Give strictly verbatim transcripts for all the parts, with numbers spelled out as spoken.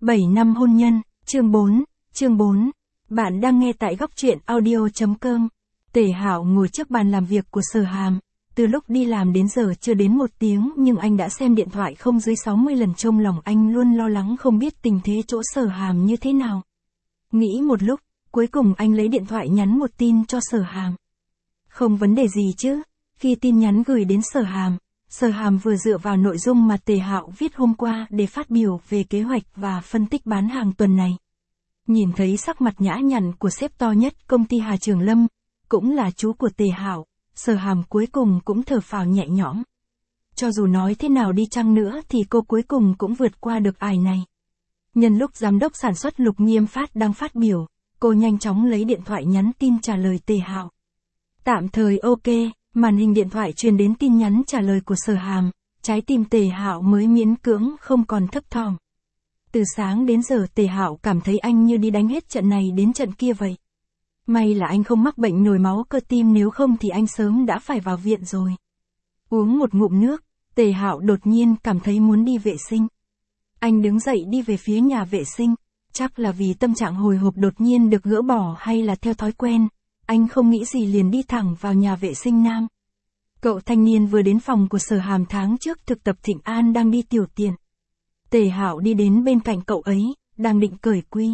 bảy năm hôn nhân, chương bốn, chương bốn. Bạn đang nghe tại góc truyện audio chấm com. Tề Hạo ngồi trước bàn làm việc của Sở Hàm. Từ lúc đi làm đến giờ chưa đến một tiếng nhưng anh đã xem điện thoại không dưới sáu mươi lần. Trong lòng anh luôn lo lắng không biết tình thế chỗ Sở Hàm như thế nào. Nghĩ một lúc, cuối cùng anh lấy điện thoại nhắn một tin cho Sở Hàm. Không vấn đề gì chứ? Khi tin nhắn gửi đến Sở Hàm, Sở Hàm vừa dựa vào nội dung mà Tề Hạo viết hôm qua để phát biểu về kế hoạch và phân tích bán hàng tuần này. Nhìn thấy sắc mặt nhã nhặn của sếp to nhất công ty Hà Trường Lâm, cũng là chú của Tề Hạo, Sở Hàm cuối cùng cũng thở phào nhẹ nhõm. Cho dù nói thế nào đi chăng nữa thì cô cuối cùng cũng vượt qua được ải này. Nhân lúc giám đốc sản xuất Lục Nghiêm Phát đang phát biểu, cô nhanh chóng lấy điện thoại nhắn tin trả lời Tề Hạo. Tạm thời ok. Màn hình điện thoại truyền đến tin nhắn trả lời của Sở Hàm, trái tim Tề Hạo mới miễn cưỡng không còn thấp thỏm. Từ sáng đến giờ Tề Hạo cảm thấy anh như đi đánh hết trận này đến trận kia vậy. May là anh không mắc bệnh nhồi máu cơ tim, nếu không thì anh sớm đã phải vào viện rồi. Uống một ngụm nước, Tề Hạo đột nhiên cảm thấy muốn đi vệ sinh. Anh đứng dậy đi về phía nhà vệ sinh, chắc là vì tâm trạng hồi hộp đột nhiên được gỡ bỏ hay là theo thói quen. Anh không nghĩ gì liền đi thẳng vào nhà vệ sinh nam. Cậu thanh niên vừa đến phòng của Sở Hàm tháng trước thực tập Thịnh An đang đi tiểu tiện. Tề Hạo đi đến bên cạnh cậu ấy, đang định cởi quy.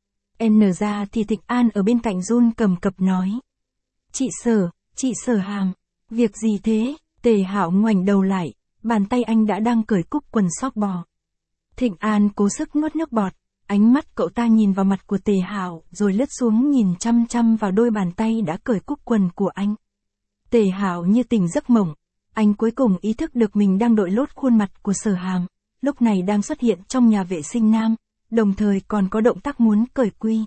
N ra thì Thịnh An ở bên cạnh run cầm cập nói. Chị Sở, chị Sở Hàm, việc gì thế? Tề Hạo ngoảnh đầu lại, bàn tay anh đã đang cởi cúc quần sóc bò. Thịnh An cố sức nuốt nước bọt. Ánh mắt cậu ta nhìn vào mặt của Tề Hạo rồi lướt xuống nhìn chăm chăm vào đôi bàn tay đã cởi cúc quần của anh. Tề Hạo như tỉnh giấc mộng, anh cuối cùng ý thức được mình đang đội lốt khuôn mặt của Sở Hàm, lúc này đang xuất hiện trong nhà vệ sinh nam, đồng thời còn có động tác muốn cởi quy.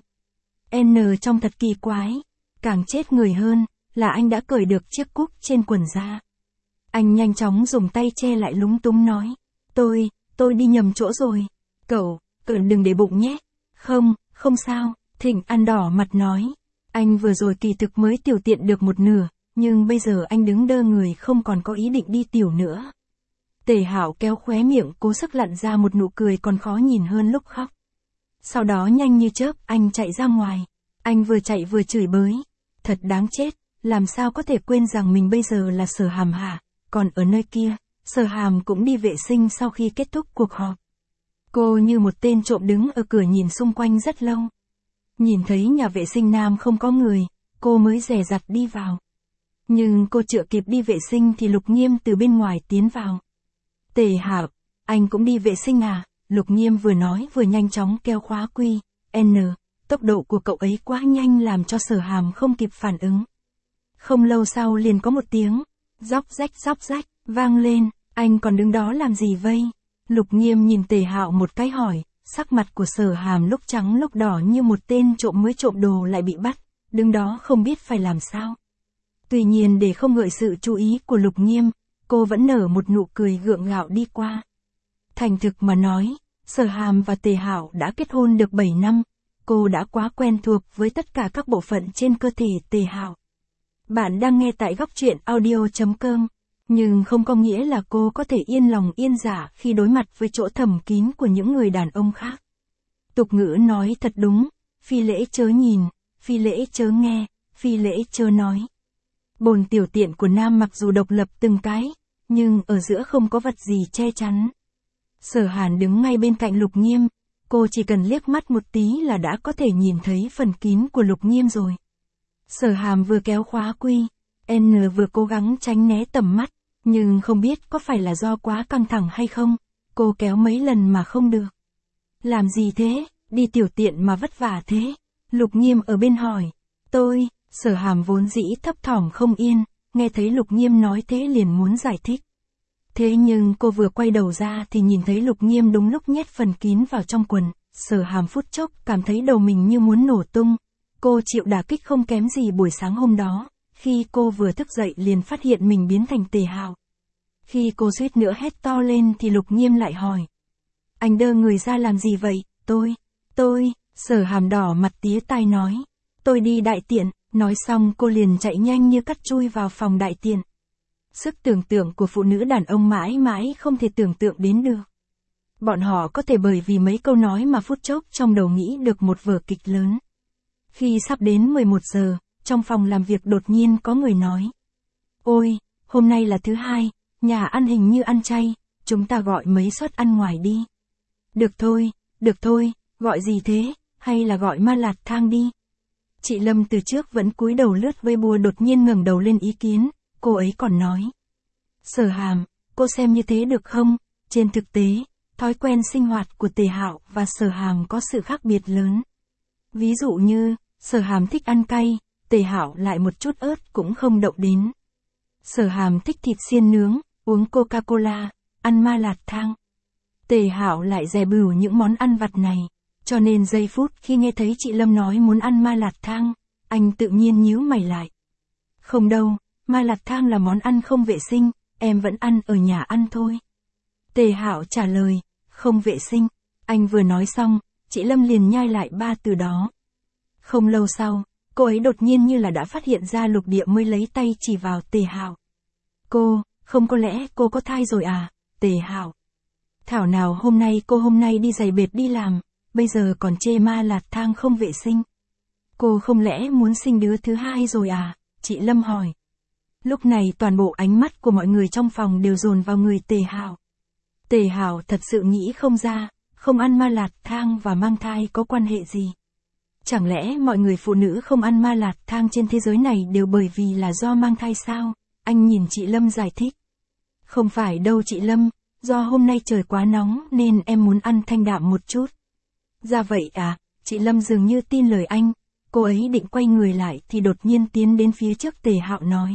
N trông thật kỳ quái, càng chết người hơn là anh đã cởi được chiếc cúc trên quần ra. Anh nhanh chóng dùng tay che lại lúng túng nói, tôi, tôi đi nhầm chỗ rồi, cậu. Cậu đừng để bụng nhé. Không, không sao, Thịnh An đỏ mặt nói. Anh vừa rồi kỳ thực mới tiểu tiện được một nửa, nhưng bây giờ anh đứng đơ người không còn có ý định đi tiểu nữa. Tề Hạo kéo khóe miệng cố sức lặn ra một nụ cười còn khó nhìn hơn lúc khóc. Sau đó nhanh như chớp anh chạy ra ngoài. Anh vừa chạy vừa chửi bới. Thật đáng chết, làm sao có thể quên rằng mình bây giờ là Sở Hàm hả? Còn ở nơi kia, Sở Hàm cũng đi vệ sinh sau khi kết thúc cuộc họp. Cô như một tên trộm đứng ở cửa nhìn xung quanh rất lâu. Nhìn thấy nhà vệ sinh nam không có người, cô mới dè dặt đi vào. Nhưng cô chưa kịp đi vệ sinh thì Lục Nghiêm từ bên ngoài tiến vào. Tề Hạo, anh cũng đi vệ sinh à? Lục Nghiêm vừa nói vừa nhanh chóng kéo khóa quy. N, tốc độ của cậu ấy quá nhanh làm cho Sở Hàm không kịp phản ứng. Không lâu sau liền có một tiếng, róc rách róc rách, vang lên, anh còn đứng đó làm gì vây? Lục Nghiêm nhìn Tề Hạo một cái hỏi, sắc mặt của Sở Hàm lúc trắng lúc đỏ như một tên trộm mới trộm đồ lại bị bắt, đứng đó không biết phải làm sao. Tuy nhiên để không gợi sự chú ý của Lục Nghiêm, cô vẫn nở một nụ cười gượng gạo đi qua. Thành thực mà nói, Sở Hàm và Tề Hạo đã kết hôn được bảy năm, cô đã quá quen thuộc với tất cả các bộ phận trên cơ thể Tề Hạo. Bạn đang nghe tại góc truyện audio chấm com. Nhưng không có nghĩa là cô có thể yên lòng yên dạ khi đối mặt với chỗ thầm kín của những người đàn ông khác. Tục ngữ nói thật đúng, phi lễ chớ nhìn, phi lễ chớ nghe, phi lễ chớ nói. Bồn tiểu tiện của nam mặc dù độc lập từng cái, nhưng ở giữa không có vật gì che chắn. Sở Hàn đứng ngay bên cạnh Lục Nghiêm, cô chỉ cần liếc mắt một tí là đã có thể nhìn thấy phần kín của Lục Nghiêm rồi. Sở Hàm vừa kéo khóa quy, N vừa cố gắng tránh né tầm mắt. Nhưng không biết có phải là do quá căng thẳng hay không, cô kéo mấy lần mà không được. Làm gì thế, đi tiểu tiện mà vất vả thế? Lục Nghiêm ở bên hỏi. Tôi, Sở Hàm vốn dĩ thấp thỏm không yên, nghe thấy Lục Nghiêm nói thế liền muốn giải thích. Thế nhưng cô vừa quay đầu ra thì nhìn thấy Lục Nghiêm đúng lúc nhét phần kín vào trong quần. Sở Hàm phút chốc cảm thấy đầu mình như muốn nổ tung. Cô chịu đả kích không kém gì buổi sáng hôm đó. Khi cô vừa thức dậy liền phát hiện mình biến thành Tề Hạo. Khi cô suýt nữa hét to lên thì Lục Nghiêm lại hỏi. Anh đơ người ra làm gì vậy? Tôi, tôi, Sở Hàm đỏ mặt tía tai nói. Tôi đi đại tiện, nói xong cô liền chạy nhanh như cắt chui vào phòng đại tiện. Sức tưởng tượng của phụ nữ đàn ông mãi mãi không thể tưởng tượng đến được. Bọn họ có thể bởi vì mấy câu nói mà phút chốc trong đầu nghĩ được một vở kịch lớn. Khi sắp đến mười một giờ, trong phòng làm việc đột nhiên có người nói. Ôi, hôm nay là thứ hai, nhà ăn hình như ăn chay, chúng ta gọi mấy suất ăn ngoài đi. Được thôi, được thôi, gọi gì thế, hay là gọi ma lạt thang đi. Chị Lâm từ trước vẫn cúi đầu lướt Weibo đột nhiên ngẩng đầu lên ý kiến, cô ấy còn nói. Sở Hàm, cô xem như thế được không? Trên thực tế, thói quen sinh hoạt của Tề Hạo và Sở Hàm có sự khác biệt lớn. Ví dụ như, Sở Hàm thích ăn cay, Tề Hạo lại một chút ớt cũng không động đến. Sở Hàm thích thịt xiên nướng, uống Coca-Cola, ăn ma lạt thang. Tề Hạo lại dè bỉu những món ăn vặt này, cho nên giây phút khi nghe thấy chị Lâm nói muốn ăn ma lạt thang, anh tự nhiên nhíu mày lại. Không đâu, ma lạt thang là món ăn không vệ sinh, em vẫn ăn ở nhà ăn thôi. Tề Hạo trả lời, không vệ sinh. Anh vừa nói xong, chị Lâm liền nhai lại ba từ đó. Không lâu sau, cô ấy đột nhiên như là đã phát hiện ra lục địa mới lấy tay chỉ vào Tề Hạo. Cô, không có lẽ cô có thai rồi à, Tề Hạo. Thảo nào hôm nay cô hôm nay đi giày bệt đi làm, bây giờ còn chê ma lạt thang không vệ sinh. Cô không lẽ muốn sinh đứa thứ hai rồi à, chị Lâm hỏi. Lúc này toàn bộ ánh mắt của mọi người trong phòng đều dồn vào người Tề Hạo. Tề Hạo thật sự nghĩ không ra, không ăn ma lạt thang và mang thai có quan hệ gì. Chẳng lẽ mọi người phụ nữ không ăn ma lạt thang trên thế giới này đều bởi vì là do mang thai sao? Anh nhìn chị Lâm giải thích. Không phải đâu chị Lâm, do hôm nay trời quá nóng nên em muốn ăn thanh đạm một chút. Ra vậy à, chị Lâm dường như tin lời anh, cô ấy định quay người lại thì đột nhiên tiến đến phía trước Tề Hạo nói.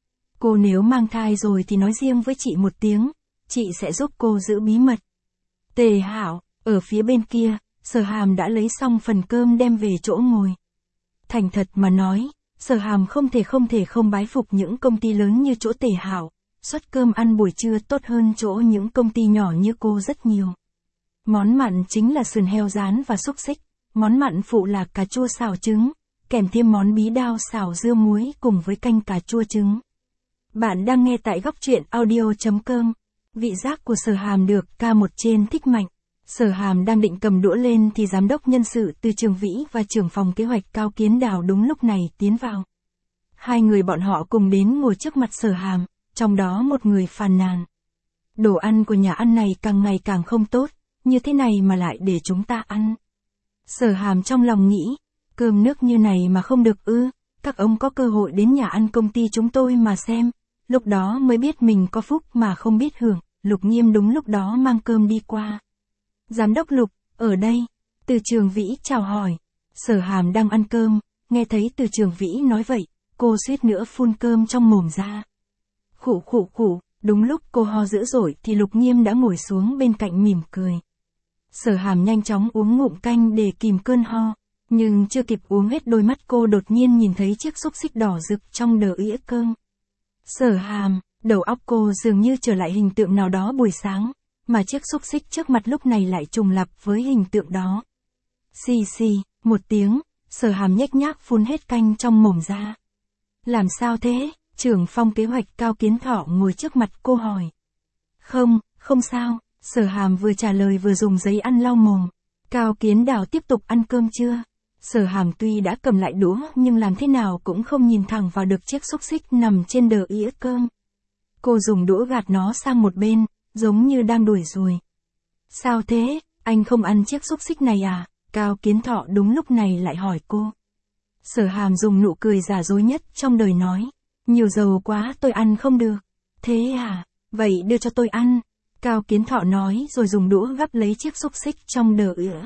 Cô nếu mang thai rồi thì nói riêng với chị một tiếng, chị sẽ giúp cô giữ bí mật. Tề Hạo, ở phía bên kia, Sở Hàm đã lấy xong phần cơm đem về chỗ ngồi. Thành thật mà nói, Sở Hàm không thể không thể không bái phục những công ty lớn như chỗ Tề Hạo, suất cơm ăn buổi trưa tốt hơn chỗ những công ty nhỏ như cô rất nhiều. Món mặn chính là sườn heo rán và xúc xích, món mặn phụ là cà chua xào trứng, kèm thêm món bí đao xào dưa muối cùng với canh cà chua trứng. Bạn đang nghe tại góc truyện audio chấm com. Vị giác của Sở Hàm được ca một trên thích mạnh. Sở Hàm đang định cầm đũa lên thì giám đốc nhân sự Từ Trường Vĩ và trưởng phòng kế hoạch Cao Kiến Đào đúng lúc này tiến vào. Hai người bọn họ cùng đến ngồi trước mặt Sở Hàm, trong đó một người phàn nàn. Đồ ăn của nhà ăn này càng ngày càng không tốt, như thế này mà lại để chúng ta ăn. Sở Hàm trong lòng nghĩ, cơm nước như này mà không được ư, các ông có cơ hội đến nhà ăn công ty chúng tôi mà xem, lúc đó mới biết mình có phúc mà không biết hưởng. Lục Nghiêm đúng lúc đó mang cơm đi qua. Giám đốc Lục, ở đây. Từ Trường Vĩ chào hỏi. Sở Hàm đang ăn cơm, nghe thấy Từ Trường Vĩ nói vậy, cô suýt nữa phun cơm trong mồm ra. Khụ khụ khụ, đúng lúc cô ho dữ dội thì Lục Nghiêm đã ngồi xuống bên cạnh mỉm cười. Sở Hàm nhanh chóng uống ngụm canh để kìm cơn ho, nhưng chưa kịp uống hết đôi mắt cô đột nhiên nhìn thấy chiếc xúc xích đỏ rực trong đờ ĩa cơm. Sở Hàm, đầu óc cô dường như trở lại hình tượng nào đó buổi sáng, mà chiếc xúc xích trước mặt lúc này lại trùng lặp với hình tượng đó. Xì xì, một tiếng, Sở Hàm nhếch nhác phun hết canh trong mồm ra. Làm sao thế? Trưởng phòng kế hoạch Cao Kiến Thọ ngồi trước mặt cô hỏi. Không, không sao, Sở Hàm vừa trả lời vừa dùng giấy ăn lau mồm. Cao Kiến Đào tiếp tục ăn cơm chưa? Sở Hàm tuy đã cầm lại đũa nhưng làm thế nào cũng không nhìn thẳng vào được chiếc xúc xích nằm trên đờ ĩa cơm. Cô dùng đũa gạt nó sang một bên, giống như đang đuổi ruồi. Sao thế, anh không ăn chiếc xúc xích này à? Cao Kiến Thọ đúng lúc này lại hỏi cô. Sở Hàm dùng nụ cười giả dối nhất trong đời nói. Nhiều dầu quá tôi ăn không được. Thế à, vậy đưa cho tôi ăn. Cao Kiến Thọ nói rồi dùng đũa gắp lấy chiếc xúc xích trong đờ ĩa.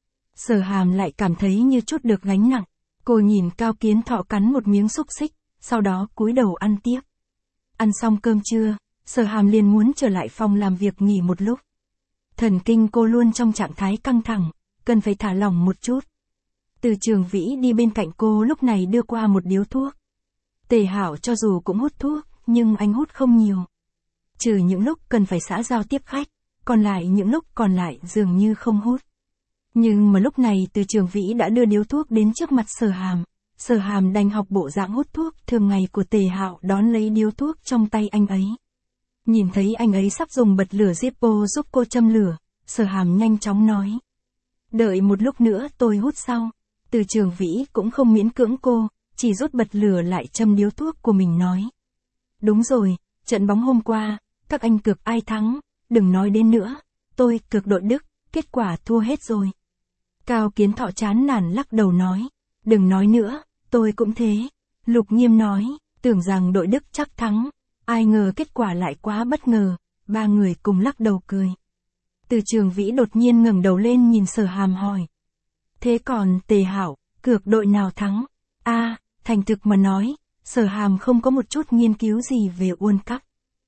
Sở Hàm lại cảm thấy như chút được gánh nặng. Cô nhìn Cao Kiến Thọ cắn một miếng xúc xích, sau đó cúi đầu ăn tiếp. Ăn xong cơm trưa, Sở Hàm liền muốn trở lại phòng làm việc nghỉ một lúc. Thần kinh cô luôn trong trạng thái căng thẳng, cần phải thả lỏng một chút. Từ Trường Vĩ đi bên cạnh cô lúc này đưa qua một điếu thuốc. Tề Hạo cho dù cũng hút thuốc, nhưng anh hút không nhiều. Trừ những lúc cần phải xã giao tiếp khách, còn lại những lúc còn lại dường như không hút. Nhưng mà lúc này Từ Trường Vĩ đã đưa điếu thuốc đến trước mặt Sở Hàm. Sở Hàm đành học bộ dạng hút thuốc thường ngày của Tề Hạo, đón lấy điếu thuốc trong tay anh ấy. Nhìn thấy anh ấy sắp dùng bật lửa Zippo giúp cô châm lửa, Sở Hàm nhanh chóng nói. Đợi một lúc nữa tôi hút sau. Từ Trường Vĩ cũng không miễn cưỡng cô, chỉ rút bật lửa lại châm điếu thuốc của mình nói. Đúng rồi, trận bóng hôm qua, các anh cược ai thắng, đừng nói đến nữa, tôi cược đội Đức, kết quả thua hết rồi. Cao Kiến Thọ chán nản lắc đầu nói, đừng nói nữa, tôi cũng thế. Lục Nghiêm nói, tưởng rằng đội Đức chắc thắng, ai ngờ kết quả lại quá bất ngờ, ba người cùng lắc đầu cười. Từ Trường Vĩ đột nhiên ngẩng đầu lên nhìn Sở Hàm hỏi. Thế còn Tề Hạo, cược đội nào thắng? A, à, thành thực mà nói, Sở Hàm không có một chút nghiên cứu gì về World Cup.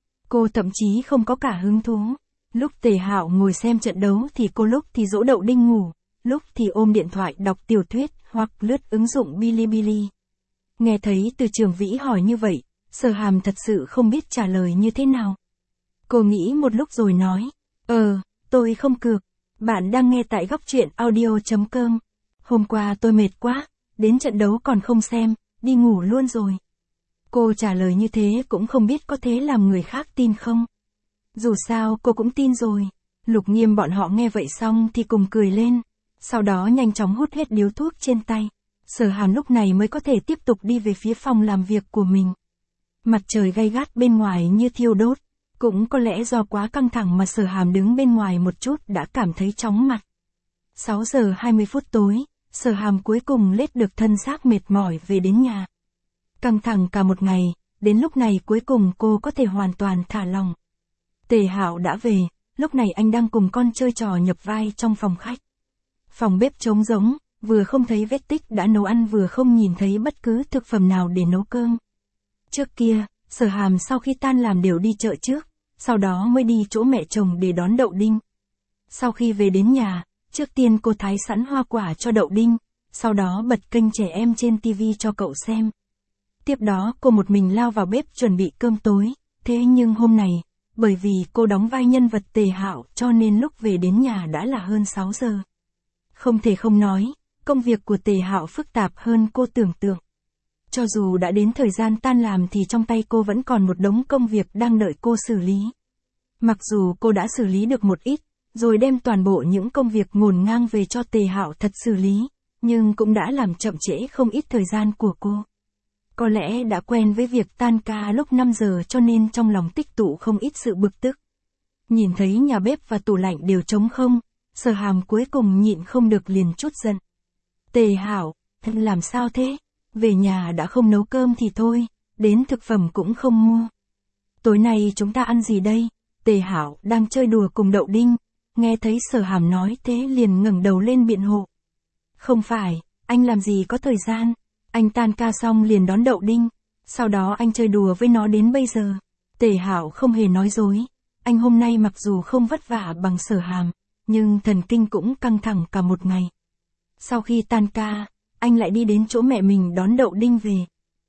Cô thậm chí không có cả hứng thú. Lúc Tề Hạo ngồi xem trận đấu thì cô lúc thì dỗ Đậu Đinh ngủ, lúc thì ôm điện thoại đọc tiểu thuyết hoặc lướt ứng dụng Bilibili. Nghe thấy Từ Trường Vĩ hỏi như vậy, Sở Hàm thật sự không biết trả lời như thế nào. Cô nghĩ một lúc rồi nói, ờ, tôi không cược. Bạn đang nghe tại góc truyện audio chấm com. Hôm qua tôi mệt quá, đến trận đấu còn không xem, đi ngủ luôn rồi. Cô trả lời như thế cũng không biết có thế làm người khác tin không. Dù sao cô cũng tin rồi. Lục Nghiêm bọn họ nghe vậy xong thì cùng cười lên. Sau đó nhanh chóng hút hết điếu thuốc trên tay. Sở Hàm lúc này mới có thể tiếp tục đi về phía phòng làm việc của mình. Mặt trời gay gắt bên ngoài như thiêu đốt. Cũng có lẽ do quá căng thẳng mà Sở Hàm đứng bên ngoài một chút đã cảm thấy chóng mặt. sáu giờ hai mươi phút tối, Sở Hàm cuối cùng lết được thân xác mệt mỏi về đến nhà. Căng thẳng cả một ngày, đến lúc này cuối cùng cô có thể hoàn toàn thả lòng. Tề Hạo đã về, lúc này anh đang cùng con chơi trò nhập vai trong phòng khách. Phòng bếp trống rỗng, vừa không thấy vết tích đã nấu ăn vừa không nhìn thấy bất cứ thực phẩm nào để nấu cơm. Trước kia, Sở Hàm sau khi tan làm đều đi chợ trước, sau đó mới đi chỗ mẹ chồng để đón Đậu Đinh. Sau khi về đến nhà, trước tiên cô thái sẵn hoa quả cho Đậu Đinh, sau đó bật kênh trẻ em trên tivi cho cậu xem. Tiếp đó cô một mình lao vào bếp chuẩn bị cơm tối, thế nhưng hôm này, bởi vì cô đóng vai nhân vật Tề Hạo cho nên lúc về đến nhà đã là hơn sáu giờ. Không thể không nói, công việc của Tề Hạo phức tạp hơn cô tưởng tượng. Cho dù đã đến thời gian tan làm thì trong tay cô vẫn còn một đống công việc đang đợi cô xử lý. Mặc dù cô đã xử lý được một ít, rồi đem toàn bộ những công việc ngổn ngang về cho Tề Hạo thật xử lý, nhưng cũng đã làm chậm trễ không ít thời gian của cô. Có lẽ đã quen với việc tan ca lúc năm giờ cho nên trong lòng tích tụ không ít sự bực tức. Nhìn thấy nhà bếp và tủ lạnh đều trống không, Sở Hàm cuối cùng nhịn không được liền trút giận. Tề Hạo, làm sao thế? Về nhà đã không nấu cơm thì thôi, đến thực phẩm cũng không mua. Tối nay chúng ta ăn gì đây? Tề Hạo đang chơi đùa cùng Đậu Đinh, nghe thấy Sở Hàm nói thế liền ngẩng đầu lên biện hộ. Không phải, anh làm gì có thời gian, anh tan ca xong liền đón Đậu Đinh, sau đó anh chơi đùa với nó đến bây giờ. Tề Hạo không hề nói dối, anh hôm nay mặc dù không vất vả bằng Sở Hàm, nhưng thần kinh cũng căng thẳng cả một ngày. Sau khi tan ca, anh lại đi đến chỗ mẹ mình đón Đậu Đinh về.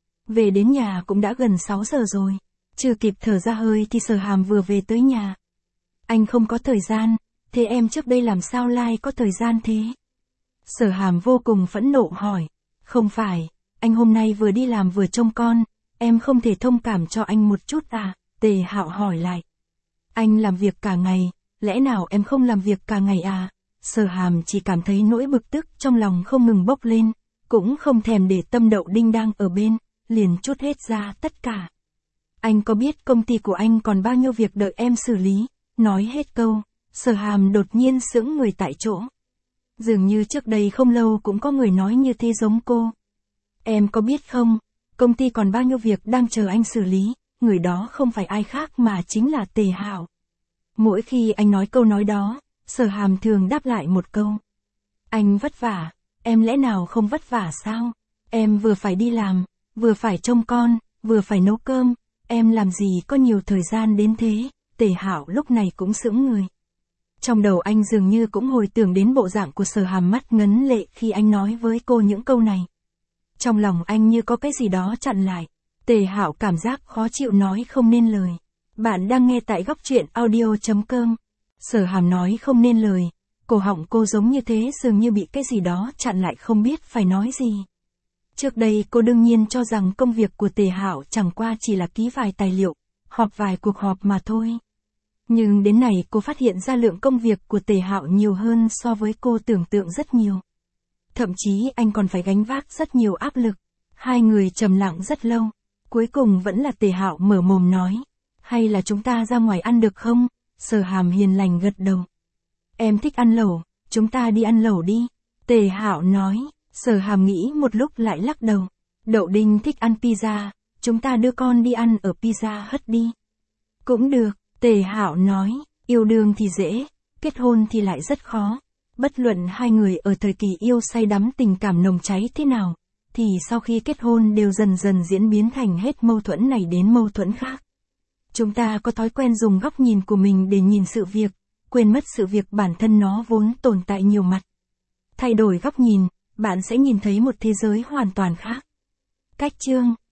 Về đến nhà cũng đã gần sáu giờ rồi, chưa kịp thở ra hơi thì Sở Hàm vừa về tới nhà. Anh không có thời gian, thế em trước đây làm sao lai có thời gian thế? Sở Hàm vô cùng phẫn nộ hỏi, không phải, anh hôm nay vừa đi làm vừa trông con, em không thể thông cảm cho anh một chút à? Tề Hạo hỏi lại. Anh làm việc cả ngày, lẽ nào em không làm việc cả ngày à? Sở Hàm chỉ cảm thấy nỗi bực tức trong lòng không ngừng bốc lên, cũng không thèm để tâm Đậu Đinh đang ở bên, liền trút hết ra tất cả. Anh có biết công ty của anh còn bao nhiêu việc đợi em xử lý? Nói hết câu, Sở Hàm đột nhiên sững người tại chỗ. Dường như trước đây không lâu cũng có người nói như thế giống cô. Em có biết không, công ty còn bao nhiêu việc đang chờ anh xử lý, người đó không phải ai khác mà chính là Tề Hạo. Mỗi khi anh nói câu nói đó, Sở Hàm thường đáp lại một câu. Anh vất vả, em lẽ nào không vất vả sao? Em vừa phải đi làm, vừa phải trông con, vừa phải nấu cơm, em làm gì có nhiều thời gian đến thế? Tề Hạo lúc này cũng sững người. Trong đầu anh dường như cũng hồi tưởng đến bộ dạng của Sở Hàm mắt ngấn lệ khi anh nói với cô những câu này. Trong lòng anh như có cái gì đó chặn lại. Tề Hạo cảm giác khó chịu nói không nên lời. Bạn đang nghe tại góc truyện audio chấm com. Sở Hàm nói không nên lời, cổ họng cô giống như thế dường như bị cái gì đó chặn lại không biết phải nói gì. Trước đây cô đương nhiên cho rằng công việc của Tề Hạo chẳng qua chỉ là ký vài tài liệu, họp vài cuộc họp mà thôi. Nhưng đến này cô phát hiện ra lượng công việc của Tề Hạo nhiều hơn so với cô tưởng tượng rất nhiều. Thậm chí anh còn phải gánh vác rất nhiều áp lực. Hai người trầm lặng rất lâu. Cuối cùng vẫn là Tề Hạo mở mồm nói. Hay là chúng ta ra ngoài ăn được không? Sở Hàm hiền lành gật đầu. Em thích ăn lẩu, chúng ta đi ăn lẩu đi. Tề Hạo nói. Sở Hàm nghĩ một lúc lại lắc đầu. Đậu Đinh thích ăn pizza, chúng ta đưa con đi ăn ở Pizza Hut đi. Cũng được, Tề Hạo nói. Yêu đương thì dễ, kết hôn thì lại rất khó. Bất luận hai người ở thời kỳ yêu say đắm tình cảm nồng cháy thế nào, thì sau khi kết hôn đều dần dần diễn biến thành hết mâu thuẫn này đến mâu thuẫn khác. Chúng ta có thói quen dùng góc nhìn của mình để nhìn sự việc, quên mất sự việc bản thân nó vốn tồn tại nhiều mặt. Thay đổi góc nhìn, bạn sẽ nhìn thấy một thế giới hoàn toàn khác. Cách chương